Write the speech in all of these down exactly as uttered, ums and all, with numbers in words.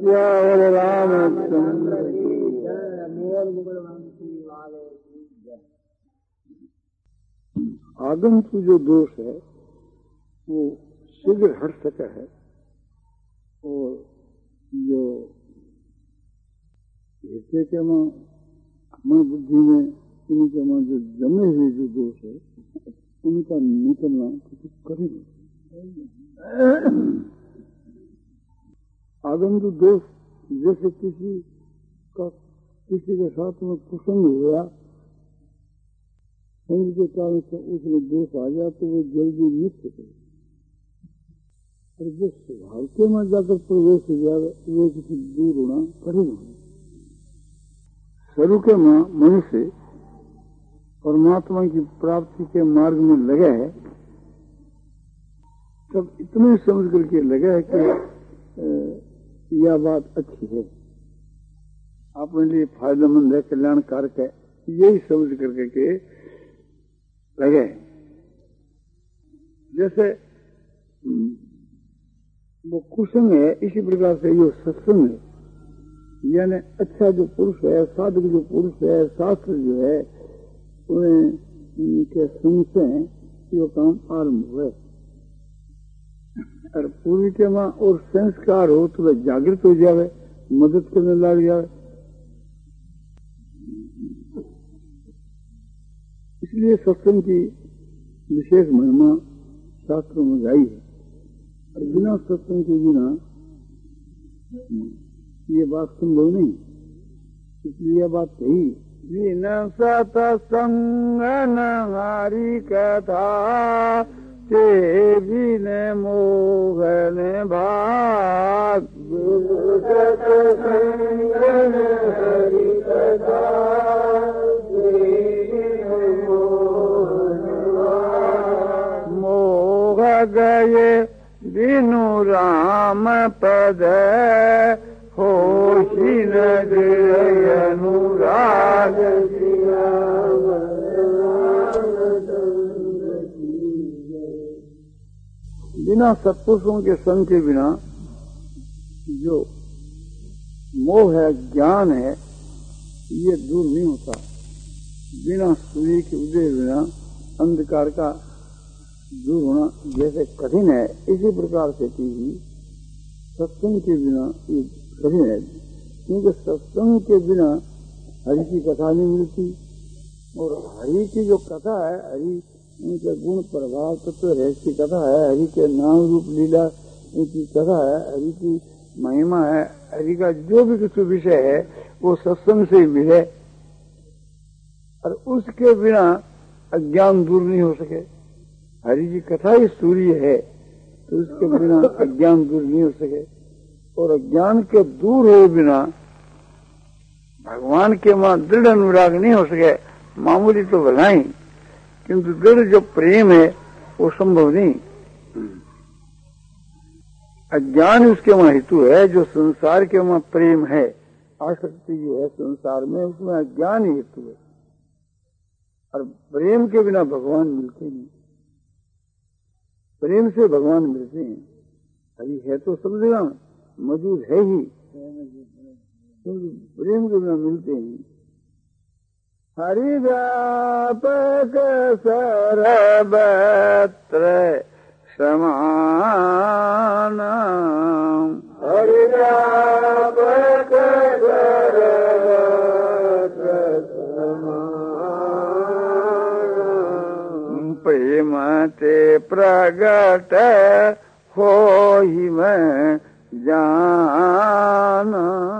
सियावर रामचंद्र की आगंतु जो दोष है वो शीघ्र हट सका है और जो ऐसे के मां मन बुद्धि में इनके मां जो जमे हुए जो दोष है उनका निकलना कुछ कठिन है। आगंतु दोष जैसे किसी का किसी के साथ में प्रसंग हुआ संग के कारण से उसमें दोष आ गया तो वो जल्दी मिट सके और जो स्वभाव के में जाकर प्रवेश हो जाए वो किसी दूर होना कठिन है। शुरू के मां मनुष्य परमात्मा की प्राप्ति के मार्ग में लगा है तब इतने समझ करके लगा है कि यह बात अच्छी है, अपने लिए फायदेमंद है, कल्याणकारक है, यही समझ करके के लगे। जैसे वो कुसंग है इसी प्रकार से ये सत्संग है, यानी अच्छा जो पुरुष है, साधक जो पुरुष है, शास्त्र जो है उन्हें के संग से ये काम आरंभ हुए और पूरी के मां और संस्कार हो तो वह जागृत हो जावे, मदद करने लग जावे। इसलिए सत्संग की विशेष महिमा शास्त्रों में गाई है और बिना सत्संग के बिना ये बात संभव नहीं, इसलिए यह बात कही बिना सत्संग हरि कथा ते बिन मोहन भाग सत्संग हरि कथा गए बिनु राम पद होशी न अनुराग बिना सत्पुरुषों के संग के बिना जो मोह है, ज्ञान है, ये दूर नहीं होता। बिना सूर्य के उदय बिना अंधकार का दूर होना जैसे कठिन है, इसी प्रकार से ही सत्संग के बिना ये कठिन है, क्योंकि सत्संग के बिना हरि की कथा नहीं मिलती और हरि की जो कथा है, हरि उनके गुण प्रभाव तत्व रहस्य की कथा है, हरि के नाम रूप लीला उनकी कथा है, हरि की महिमा है, हरि का जो भी कुछ विषय है वो सत्संग से ही मिले और उसके बिना अज्ञान दूर नहीं हो सके। हरि जी कथा ही सूर्य है तो उसके बिना अज्ञान दूर नहीं हो सके और अज्ञान के दूर हुए बिना भगवान के मां दृढ़ अनुराग नहीं हो सके। मामूली तो भलाई, किंतु दृढ़ जो प्रेम है वो संभव नहीं। अज्ञान उसके वहां हेतु है, जो संसार के वहां प्रेम है, आसक्ति जो है संसार में, उसमें अज्ञान ही हेतु है और प्रेम के बिना भगवान मिलते नहीं। प्रेम से भगवान मिलते हैं। हरि है तो सब जगह मौजूद है ही, प्रेम के बिना मिलते हैं। हरि व्यापक सर्वत्र समान, हरि व्यापक सर्वत्र समान, प्रेम ते प्रगट होहि मैं जाना,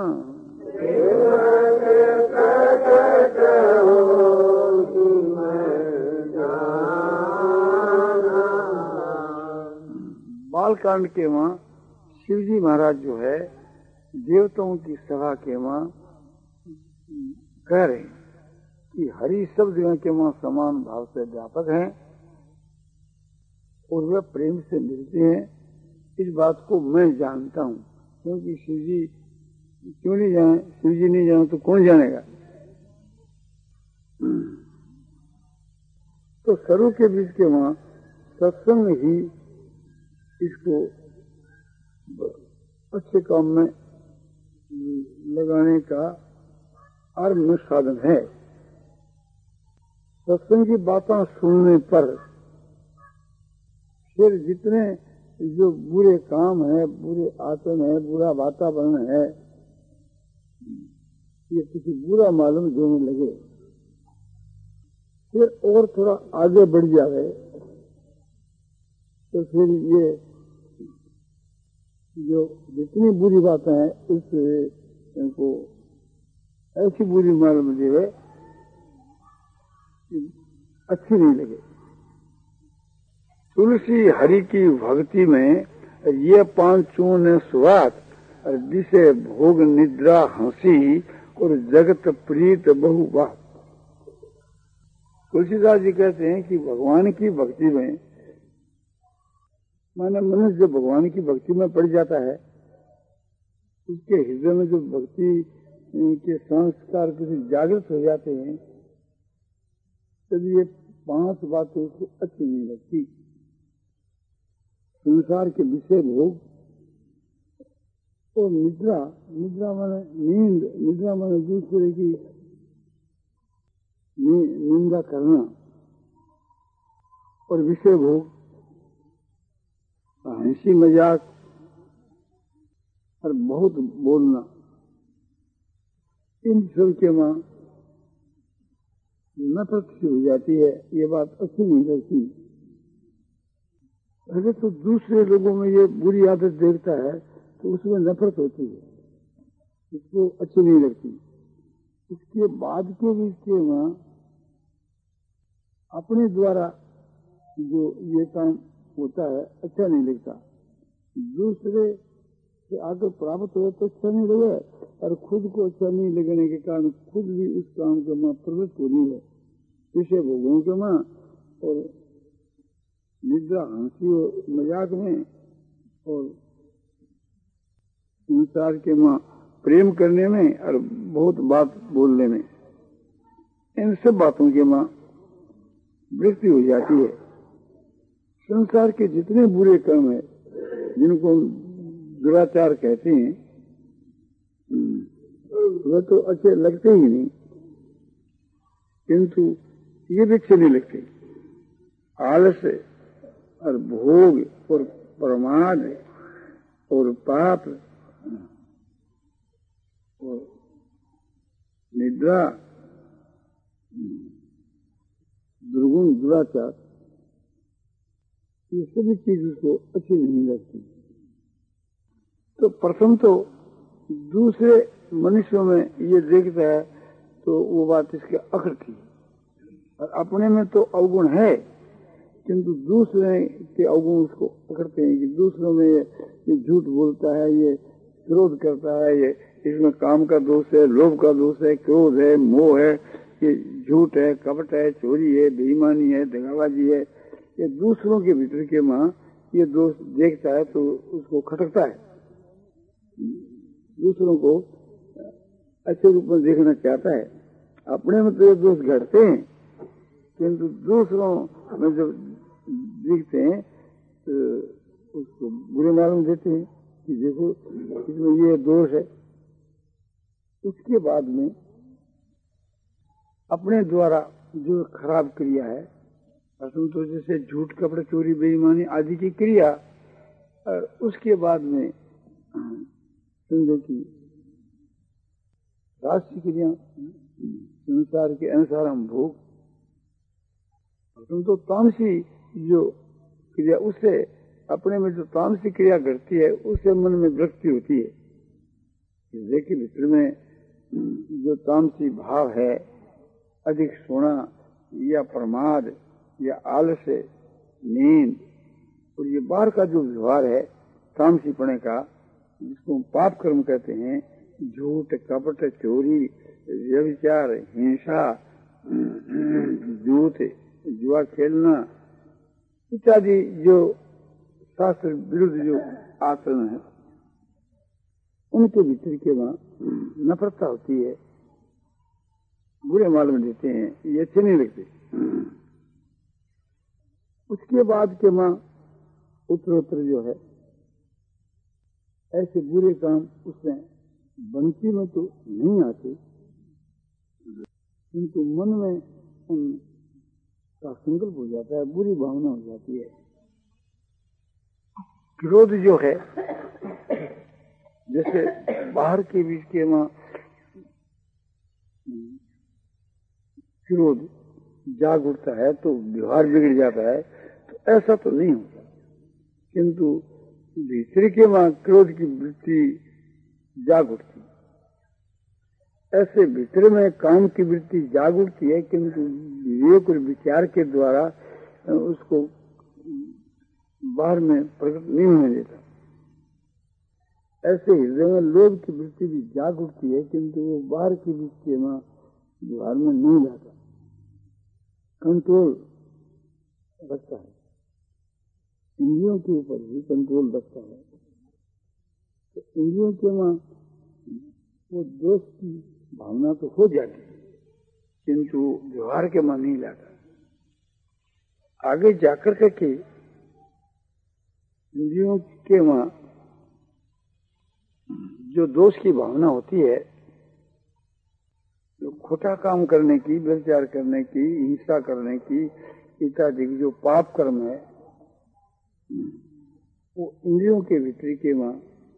बालकांड के मां शिवजी महाराज जो है देवताओं की सभा के मां कह रहे हैं कि हरि सब जगह के मां समान भाव से व्यापक हैं और वे प्रेम से मिलते हैं। इस बात को मैं जानता हूँ, क्योंकि शिवजी क्यों नहीं जाने, शिवजी नहीं जाने तो कौन जानेगा। तो सरू के बीच के मां सत्संग ही इसको अच्छे काम में लगाने का आरम्भ साधन है। सत्संग की बातें सुनने पर फिर जितने जो बुरे काम है, बुरे आचरण है, बुरा वातावरण है, ये किसी बुरा मालूम देने लगे, फिर और थोड़ा आगे बढ़ जाए तो फिर ये जो जितनी बुरी बातें हैं उससे इनको ऐसी बुरी मालूम देवे अच्छी नहीं लगे। तुलसी हरि की भक्ति में ये पांचों ने स्वाद दिशे भोग निद्रा हंसी और जगत प्रीत बहु बात। तुलसीदास जी कहते हैं कि भगवान की भक्ति में माने मनुष्य जब भगवान की भक्ति में पड़ जाता है, उसके हृदय में जो भक्ति के संस्कार किसी जागृत हो जाते हैं, तब ये पांच बातें उसको अच्छी नहीं लगती। संसार के विषय भोग और निद्रा, निद्रा माने नींद, निद्रा माने दूसरे की निंदा करना, और विषय भोग हंसी मजाक और बहुत बोलना, इन सब के मां नफरत सी हो जाती है। ये बात अच्छी नहीं लगती। अगर तो दूसरे लोगों में ये बुरी आदत देखता है तो उसमें नफरत होती है, उसको अच्छी नहीं लगती। उसके बाद के भी इसके मां अपने द्वारा जो ये काम होता है अच्छा नहीं लगता। दूसरे से आकर प्राप्त हो तो अच्छा नहीं लगे, और खुद को अच्छा नहीं लगने के कारण खुद भी उस काम के मां प्रवृत्त हो रही है विषय भोगों के मां, और निद्रा हंसी और मजाक में, और संसार के मां प्रेम करने में और बहुत बात बोलने में, इन सब बातों के मां वृत्ति हो जाती है। संसार के जितने बुरे काम है जिनको दुराचार कहते हैं, वह तो अच्छे लगते ही नहीं, किंतु ये भी अच्छे नहीं लगते। आलस और भोग और प्रमाद और पाप और निद्रा, दुर्गुण, दुराचार, ये सभी चीज उसको अच्छी नहीं लगती। तो प्रथम तो दूसरे मनुष्यों में ये देखता है तो वो बात इसके अखरती है, और अपने में तो अवगुण है, किंतु दूसरे के अवगुण उसको पकड़ते हैं कि दूसरों में ये, ये झूठ बोलता है, ये क्रोध करता है, ये इसमें काम का दोष है, लोभ का दोष है, क्रोध है, मोह है, ये झूठ है, कपट है, चोरी है, बेईमानी है, दगाबाजी है, ये दूसरों के भीतर के मां ये दोष देखता है तो उसको खटकता है। दूसरों को अच्छे रूप में देखना चाहता है। अपने में तो ये दोष घटते हैं, किंतु दूसरों में जब दिखते हैं तो उसको बुरे मालूम देते हैं कि देखो इसमें ये दोष है। उसके बाद में अपने द्वारा जो खराब क्रिया है, असंतोष जैसे झूठ, कपड़े, चोरी, बेईमानी आदि की क्रिया, और उसके बाद में समझो की राष्ट्रीय क्रिया, संसार के अनुसार हम भोग, तुम तो तामसी जो क्रिया, उससे अपने में जो तामसी क्रिया घटती है उससे मन में वृत्ति होती है। देखिए भीतर में जो तामसी भाव है, अधिक सोना या प्रमाद या आलस, नींद, और ये बाहर का जो व्यवहार है तामसीपने का, जिसको पाप कर्म कहते हैं, झूठ, कपट, चोरी, व्यभिचार, हिंसा, झूठ, जुआ खेलना इत्यादि जो शास्त्र विरुद्ध जो आचरण है, उनके भीतर के वहां नफरता होती है, बुरे मालूम देते हैं, ये अच्छे नहीं लगते। उसके बाद के मां उत्तरोत्तर जो है ऐसे बुरे काम उसमें बंसी में तो नहीं आती, किंतु मन में उनका संकल्प हो जाता है, बुरी भावना हो जाती है। क्रोध जो है, जैसे बाहर के बीच के वहां क्रोध जाग उठता है तो व्यवहार बिगड़ जाता है, तो ऐसा तो नहीं होता, किंतु भीतर के वहां क्रोध की वृत्ति जाग उठती है। ऐसे भीतर में काम की वृत्ति जाग उठती है, किंतु विवेक और विचार के द्वारा उसको बाहर में प्रकट नहीं होने देता। ऐसे हृदय में लोभ की वृत्ति भी जाग उठती है, किंतु वो बाहर की वृत्ति के वहां व्यवहार में नहीं जाता, कंट्रोल रखता है, इंद्रियों के ऊपर भी कंट्रोल रखता है। तो इंद्रियों के वहां वो दोष की भावना तो हो जाती है, किंतु व्यवहार के वहां नहीं लाता। आगे जाकर के इंद्रियों के वहां जो दोष की भावना होती है, जो खोटा काम करने की, व्यभिचार करने की, हिंसा करने की इत्यादि जो पाप कर्म है, वो इंद्रियों के भीतर के वहां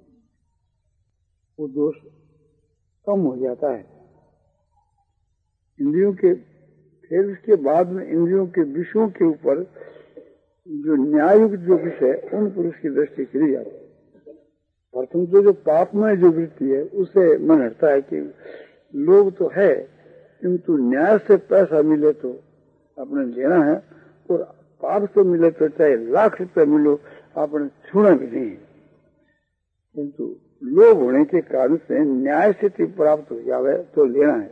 वो दोष कम हो जाता है। इंद्रियों के फिर उसके बाद में इंद्रियों के विषयों के ऊपर जो न्यायुक्त जो विषय, उन पर उसकी दृष्टि चली जाती है। प्रथम तो जो पाप में जो वृत्ति है, उसे मन हटता है कि लोभ तो है, किंतु न्याय से पैसा मिले तो अपने लेना है, और पाप से मिले तो चाहे लाख रुपए मिलो आपने छूना भी नहीं, किंतु लोभ होने के कारण से न्याय से प्राप्त हो जावे तो लेना है।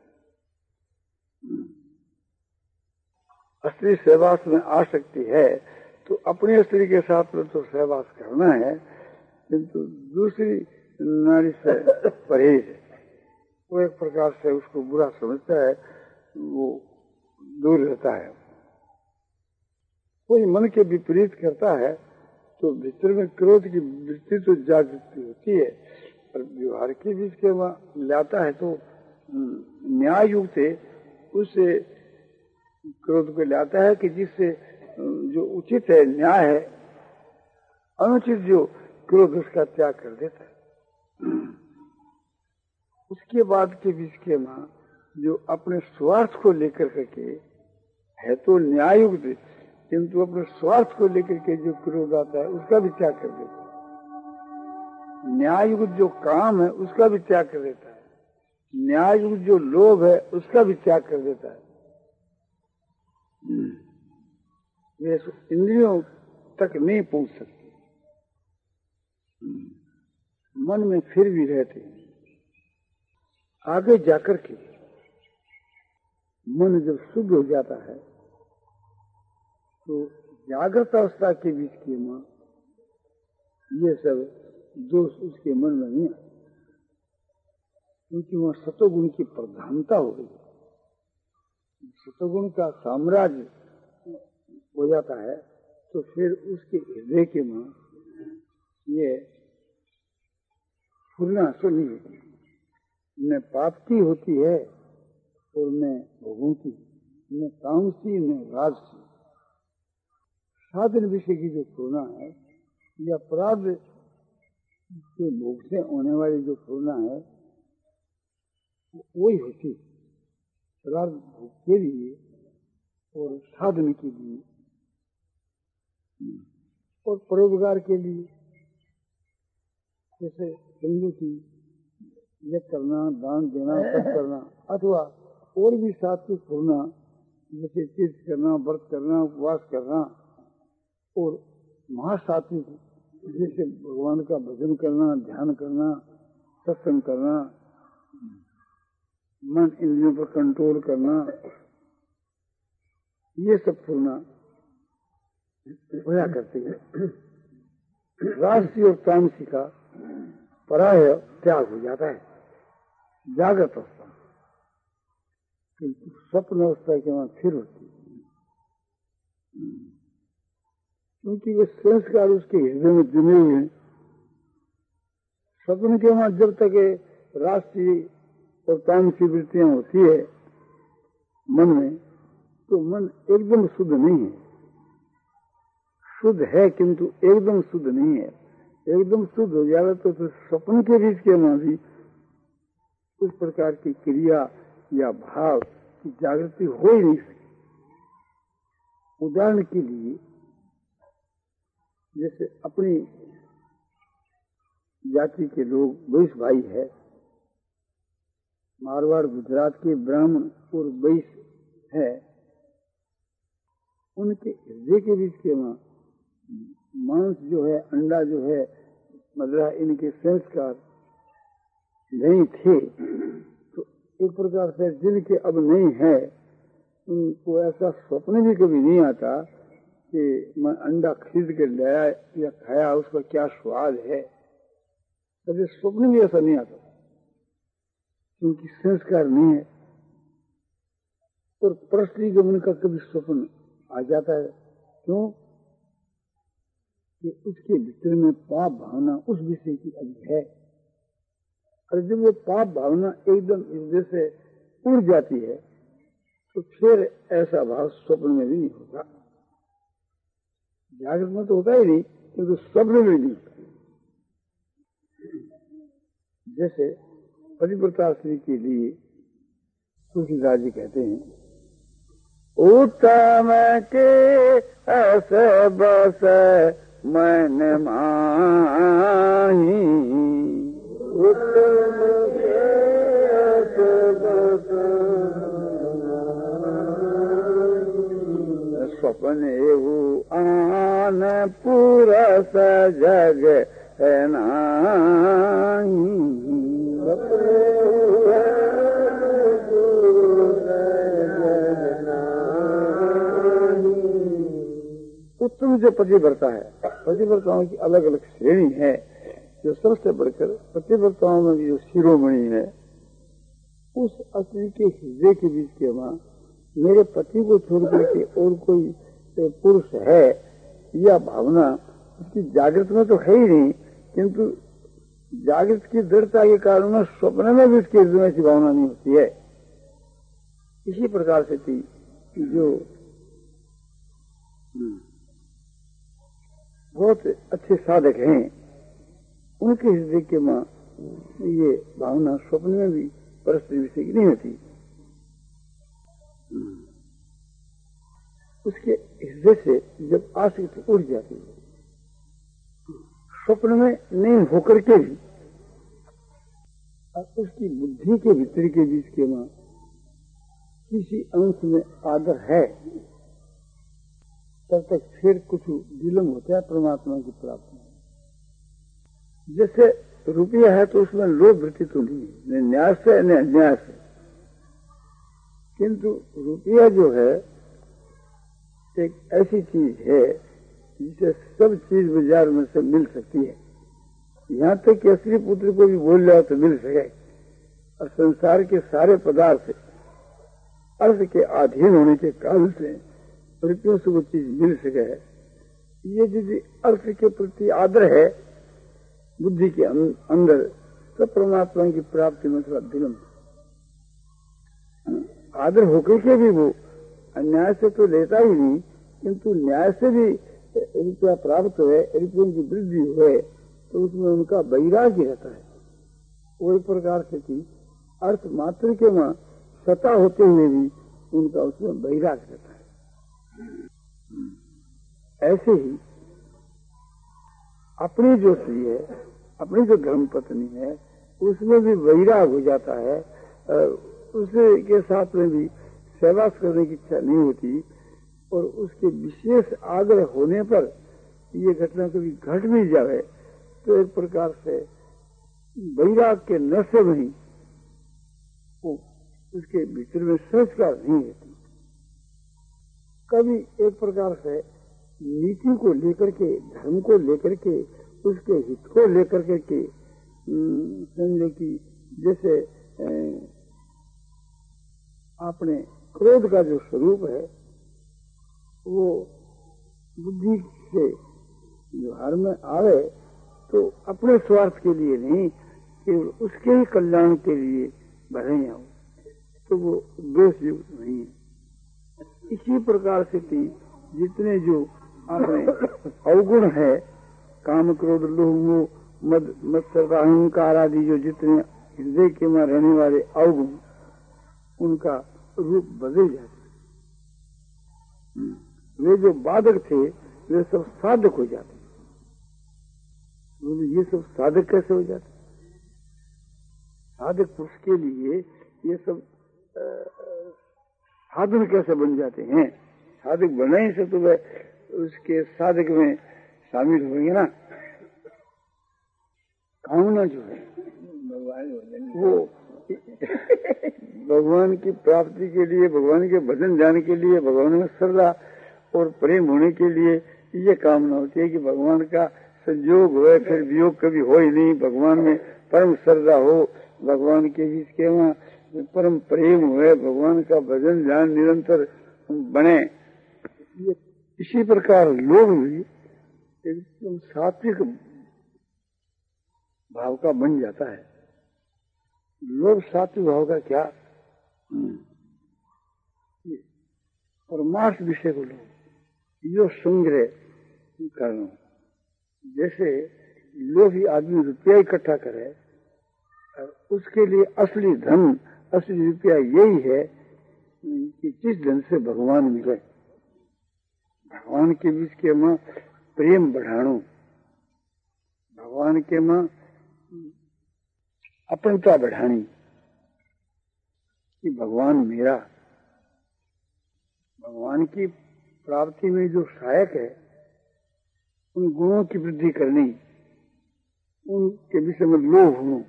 स्त्री सहवास में आ सकती है तो अपनी स्त्री के साथ में तो सहवास करना है, किंतु दूसरी नारी से परहेज है। वो एक प्रकार से उसको बुरा समझता है, वो दूर रहता है। कोई मन के विपरीत करता है तो भीतर में क्रोध की वृत्ति तो जागृति होती है, पर व्यवहार के बीच के वहां लाता है तो न्याय युक्त से उसे क्रोध को लाता है कि जिससे जो उचित है, न्याय है, अनुचित जो क्रोध उसका त्याग कर देता है। उसके बाद के बीच के वहां जो अपने स्वार्थ को लेकर करके है तो न्याय युक्त, किंतु अपने स्वार्थ को लेकर के जो क्रोध आता है उसका भी त्याग कर देता है। न्याय युक्त जो काम है उसका भी त्याग कर देता है, न्याय युक्त जो लोभ है उसका भी त्याग कर देता है। वे इंद्रियों तक नहीं पहुंच सकते, मन में फिर भी रहते। आगे जाकर के मन जब शुद्ध हो जाता है तो जागृत अवस्था के बीच के मन ये सब दोष उसके मन में नहीं आते, क्योंकि वह सतोगुण की प्रधानता हो गई। सतोगुण का साम्राज्य हो जाता है तो फिर उसके हृदय के में ये फूलना तो नहीं होती, न पाप की होती है और न भोगों की, न तामसी न राजसी। साधन विषय की जो फूलना है या अपराध के भोग से होने वाली जो फूलना है वही होती। पदार्थ भोग के लिए और साधन के लिए और परोपकार के लिए, जैसे संगों की यज्ञ करना, दान देना, सब करना, अथवा और भी सात्विक होना, जैसे तीर्थ करना, व्रत करना, उपवास करना, और महासात्विक जैसे भगवान का भजन करना, ध्यान करना, सत्संग करना, मन इंद्रियों पर कंट्रोल करना, ये सब फूलना होया करती है। राजसी और तामसी का पराय त्याग हो जाता है जागृत अवस्था, किंतु स्वप्न अवस्था के वहां फिर होती है, क्योंकि वे संस्कार उसके हृदय में जमे हुए हैं। स्वप्न के वहां जब तक राष्ट्रीय और तामसी वृत्तियां होती है मन में, तो मन एकदम शुद्ध नहीं है। शुद्ध है किंतु एकदम शुद्ध नहीं है। एकदम शुद्ध हो जाएगा तो फिर स्वप्न के बीच के में भी उस प्रकार की क्रिया या भाव की जागृति हो ही नहीं सकती। उदाहरण के लिए जैसे अपनी जाति के लोग वैश्य भाई है, मारवाड़ गुजरात के ब्राह्मण और वैश्य है, उनके हृदय के बीच के वहां मांस जो है, अंडा जो है, मतलब इनके संस्कार नहीं थे, तो एक प्रकार से जिनके अब नहीं है उनको ऐसा स्वप्न भी कभी नहीं आता कि मैं अंडा खरीद के लाया या खाया, उसका क्या स्वाद है। कभी स्वप्न भी ऐसा नहीं आता क्योंकि संस्कार नहीं है। और प्रश्निगमन का कभी स्वप्न आ जाता है, क्यों कि उसके भीतर में पाप भावना उस विषय की अभी है, और जब वो पाप भावना एकदम हृदय से उड़ जाती है तो फिर ऐसा भाव स्वप्न में भी नहीं होता। जागृत में तो होता ही नहीं, किंतु स्वप्न में नहीं होता। जैसे पतिव्रता स्त्री के लिए तुलसीदास जी कहते हैं, उत्तम के ऐसे बस मन माही, उत्तम के ऐसे बस स्वप्न एवं आन पुरस जग नाही, उत्तम जो पतिव्रता है, पतिव्रताओं की अलग अलग श्रेणी है, जो सबसे बढ़कर पतिव्रताओं में भी जो शिरोमणि है, उस स्त्री के हृदय के बीच के वहां मेरे पति को छोड़ करके और कोई पुरुष है यह भावना उसकी जागृत में तो है ही नहीं, किंतु जागृत की दृढ़ता के कारण में स्वप्न में भी उसके हृदय में ऐसी भावना नहीं होती है। इसी प्रकार से थी जो बहुत अच्छे साधक हैं, उनके हृदय के मां ये भावना स्वप्न में भी परस्पर विषय की नहीं होती। उसके हृदय से जब आसक्ति उड़ जाती है, स्वप्न में नहीं होकर के भी और उसकी बुद्धि के भीतर के बीच के मां किसी अंश में आदर है, तब तक फिर कुछ विलंब होता है परमात्मा की प्राप्ति में। जैसे रुपया है तो उसमें लोभ वृत्ति तो नहीं है, न न्यास है न अन्यास है, किंतु रुपया जो है एक ऐसी चीज है जिसे सब चीज बाजार में से मिल सकती है। यहाँ तक कि असली पुत्र को भी बोल जाओ तो मिल सके, और संसार के सारे पदार्थ अर्थ के अधीन होने के कारण से रुपयों से वो चीज मिल सके है। ये यदि अर्थ के प्रति आदर है बुद्धि के अंदर, तो परमात्मा की प्राप्ति में थोड़ा विलंब। आदर होकर के भी वो अन्याय से तो लेता ही नहीं, किंतु न्याय से भी रुपया प्राप्त हुए, रुपयों की वृद्धि हुए, तो उसमें उनका वैराग्य रहता है। वो एक प्रकार से थी अर्थ मात्र के मां सता होते हुए भी उनका उसमें वैराग्य रहता है। ऐसे ही अपनी जो स्त्री है, अपनी जो धर्म पत्नी है, उसमें भी वैराग हो जाता है, उसे के साथ में भी सेवा करने की इच्छा नहीं होती, और उसके विशेष आदर होने पर ये घटना कभी घट भी जाए तो एक प्रकार से वैराग के नशे में ही वो उसके भीतर में संस्कार नहीं रहती। कभी एक प्रकार से नीति को लेकर के, धर्म को लेकर के, उसके हित को लेकर के समझो कि जैसे आपने क्रोध का जो स्वरूप है वो बुद्धि से व्यवहार में आवे तो अपने स्वार्थ के लिए नहीं, केवल उसके ही कल्याण के लिए भले ही हो, तो वो दोष युक्त नहीं है। इसी प्रकार से थी जितने जो आपने अवगुण है, काम क्रोध लोभ मोह मद मत्सर अहंकार आदि, जो जितने हृदय के में रहने वाले अवगुण, उनका रूप बदल जाता। वे जो बाधक थे वे सब साधक हो जाते। बोले ये सब साधक कैसे हो जाते? साधक पुरुष के लिए ये सब साधन कैसे बन जाते हैं? साधक बनाने से तो वह उसके साधक में शामिल होंगे ना। कामना जो है वो भगवान की प्राप्ति के लिए, भगवान के भजन जाने के लिए, भगवान में श्रद्धा और प्रेम होने के लिए ये कामना होती है कि भगवान का संयोग हो, फिर वियोग कभी हो ही नहीं, भगवान में परम श्रद्धा हो, भगवान के बीच के वहाँ परम प्रेम हुए, भगवान का भजन ध्यान निरंतर बने। ये इसी प्रकार लोभ भी एकदम सात्विक भाव का बन जाता है। लोभ सात्विक भाव का क्या? परमार्थ विषय को लोग यो संग्रह करना। जैसे लोभी आदमी रुपया इकट्ठा करे, उसके लिए असली धन, असली रुपया यही है कि जिस धन से भगवान मिले, भगवान के बीच के मां प्रेम बढ़ाणो, भगवान के मां अपनता बढ़ानी कि भगवान मेरा। भगवान की प्राप्ति में जो सहायक है, उन गुणों की वृद्धि करनी, उनके विषय में लोभ हो,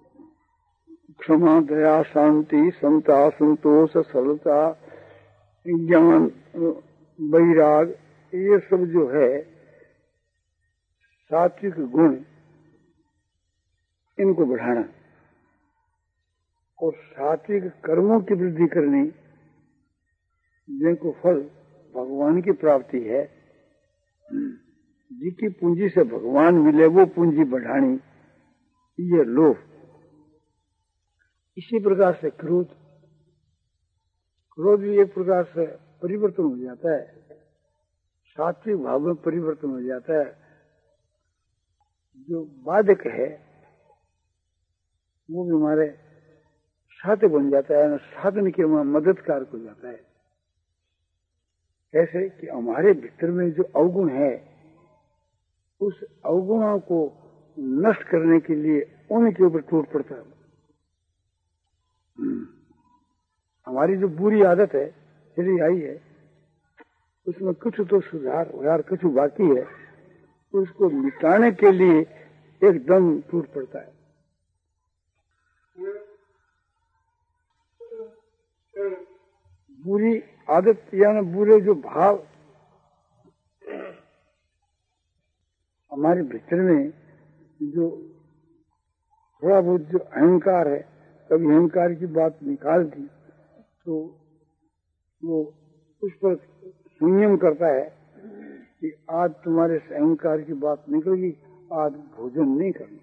क्षमा दया शांति समता संतोष सरलता ज्ञान वैराग, ये सब जो है सात्विक गुण, इनको बढ़ाना और सात्विक कर्मों की वृद्धि करनी, जिनको फल भगवान की प्राप्ति है, जिसकी पूंजी से भगवान मिले वो पूंजी बढ़ानी, ये लोभ। इसी प्रकार से क्रोध, क्रोध भी एक प्रकार से परिवर्तन हो जाता है, सात्विक भाव में परिवर्तन हो जाता है। जो बाधक है वो भी हमारे साथ बन जाता है, साधन के मददगार हो जाता है। ऐसे कि हमारे भीतर में जो अवगुण है, उस अवगुणों को नष्ट करने के लिए उनके ऊपर टूट पड़ता है। हमारी जो बुरी आदत है चली आई है, उसमें कुछ तो सुधार यार कुछ बाकी है, उसको मिटाने के लिए एकदम टूट पड़ता है। बुरी आदत यानी बुरे जो भाव हमारे भीतर में, जो थोड़ा बहुत जो अहंकार है, कभी अहंकार की बात निकाल दी तो वो उस पर संयम करता है कि आज तुम्हारे अहंकार की बात निकलेगी, आज भोजन नहीं करना,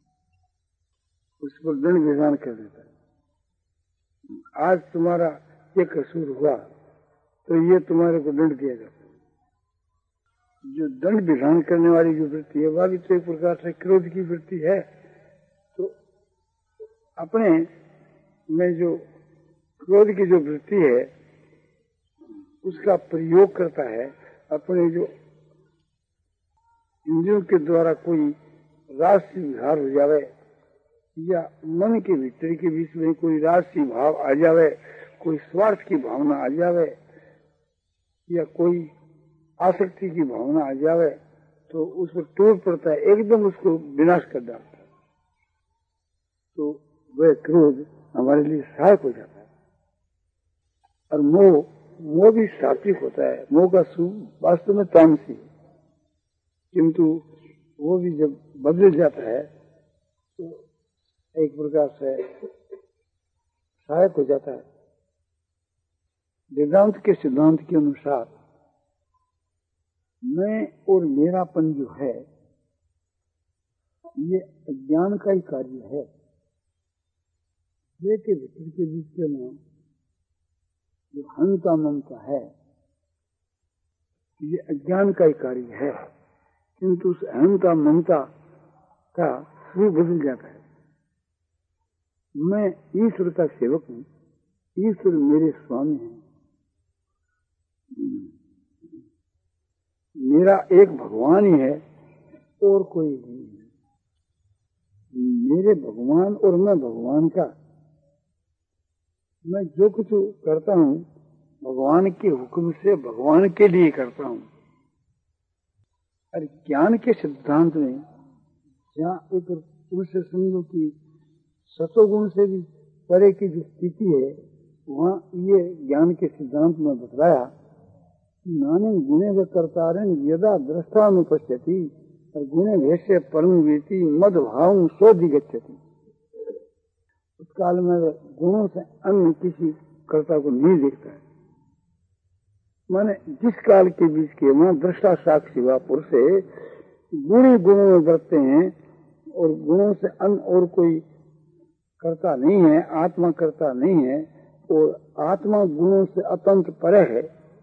उस पर दंड विधान कर देता है। आज तुम्हारा ये कसूर हुआ तो ये तुम्हारे को दंड दिया जाता है। जो दंड विधान करने वाली जो वृत्ति है, वह भी तो एक प्रकार से क्रोध की वृत्ति है। तो अपने में जो क्रोध की जो वृत्ति है, उसका प्रयोग करता है। अपने जो इंद्रियों के द्वारा कोई राशि विहार हो जावे, या मन के भीतर के बीच में कोई राशि भाव आ जावे, कोई स्वार्थ की भावना आ जावे, या कोई आसक्ति की भावना आ जावे, तो उस पर टूट पड़ता है, एकदम उसको विनाश कर डालता है। तो वह क्रोध हमारे लिए सहायक हो जाता है। और मोह, मोह भी सात्विक होता है। मोह का स्वरूप वास्तव में तामसी है, किंतु वो भी जब बदल जाता है तो एक प्रकार से सहायक हो जाता है। वेदांत के सिद्धांत के अनुसार मैं और मेरापन जो है, ये अज्ञान का ही कार्य है। ये के भीतर के बीच में जो हंता ममता है, ये अज्ञान का ही कार्य है, किंतु उस अहंता ममता का स्वरूप बदल जाता है। मैं ईश्वर का सेवक हूँ, ईश्वर मेरे स्वामी हैं, मेरा एक भगवान ही है और कोई नहीं है। मेरे भगवान और मैं भगवान का, मैं जो कुछ करता हूँ भगवान के हुक्म से भगवान के लिए करता हूँ। और ज्ञान के सिद्धांत में जहाँ एक पुरुष समझो कि सतोगुण से भी परे की जो स्थिति है, वहाँ ये ज्ञान के सिद्धांत में बतलाया, नाने गुणे व कर्तारन यदा दृष्टा में पश्यति और गुणे वैसे परम वेति मद भाव शोधि गच्छति। उस काल में गुणों से अन्य किसी कर्ता को नहीं देखता है। माने जिस काल के बीच के वहाँ दृष्टा साक्षी व पुरुष गुणी गुणों में बरतते हैं और गुणों से अन्य और कोई कर्ता नहीं है, आत्मा कर्ता नहीं है, और आत्मा गुणों से अतंत्र परे है।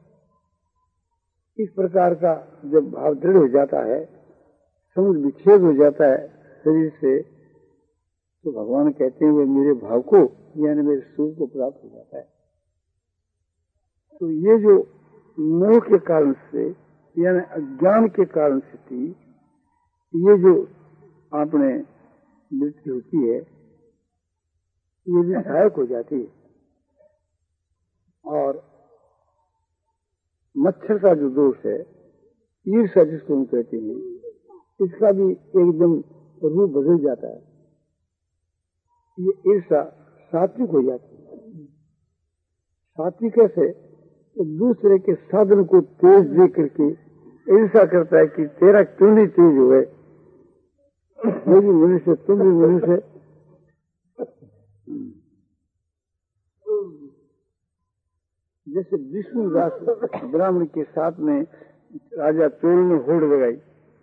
इस प्रकार का जब भाव दृढ़ हो जाता है, समझ विच्छेद हो जाता है शरीर से, तो भगवान कहते हैं वे मेरे भाव को यानी मेरे स्वरूप को प्राप्त हो जाता है। तो ये जो मोह के कारण से यानी अज्ञान के कारण से थी, ये जो आपने मृत्यु होती है, ये भी सहायक हो जाती है। और मच्छर का जो दोष है, ईर्ष्या जिसको हम कहते हैं, इसका भी एकदम रूप बदल जाता है। ये ईर्ष्या सात्विक हो जाती है। सात्विक कैसे? तो दूसरे के साधन को तेज दे करके ईर्ष्या करता है कि तेरा क्यों नहीं तेज हुए, मैं भी मनुष्य, तुम भी मनुष्य। जैसे विष्णुदास ब्राह्मण के साथ में राजा चोल ने होड़ लगाई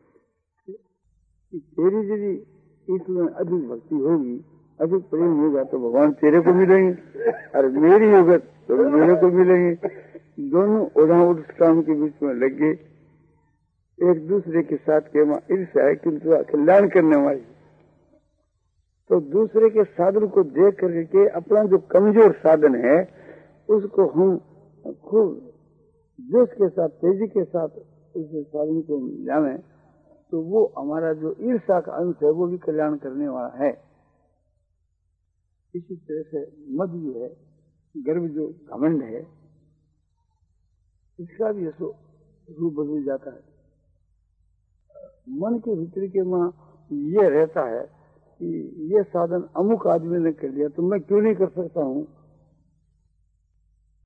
कि तेरी यदि इसमें अधिक भक्ति होगी, अधिक प्रेम होगा तो भगवान तेरे को मिलेंगे, और मेरी होगा तो मेरे को मिलेंगे। दोनों उड़ाउड़ काम के बीच में लग गए, एक दूसरे के साथ के ईर्ष्या है किंतु कल्याण करने वाली। तो दूसरे के साधन को देख करके अपना जो कमजोर साधन है उसको हम खूब जोश के साथ, तेजी के साथ उस साधन को जाने, तो वो हमारा जो ईर्ष्या का अंश है वो भी कल्याण करने वाला है। इसी तरह से मद जो है, गर्व जो घमंड है, इसका भी ऐसो रूप बदल जाता है। मन के भीतर के मां ये रहता है कि ये साधन अमुक आदमी ने कर लिया तो मैं क्यों नहीं कर सकता हूँ,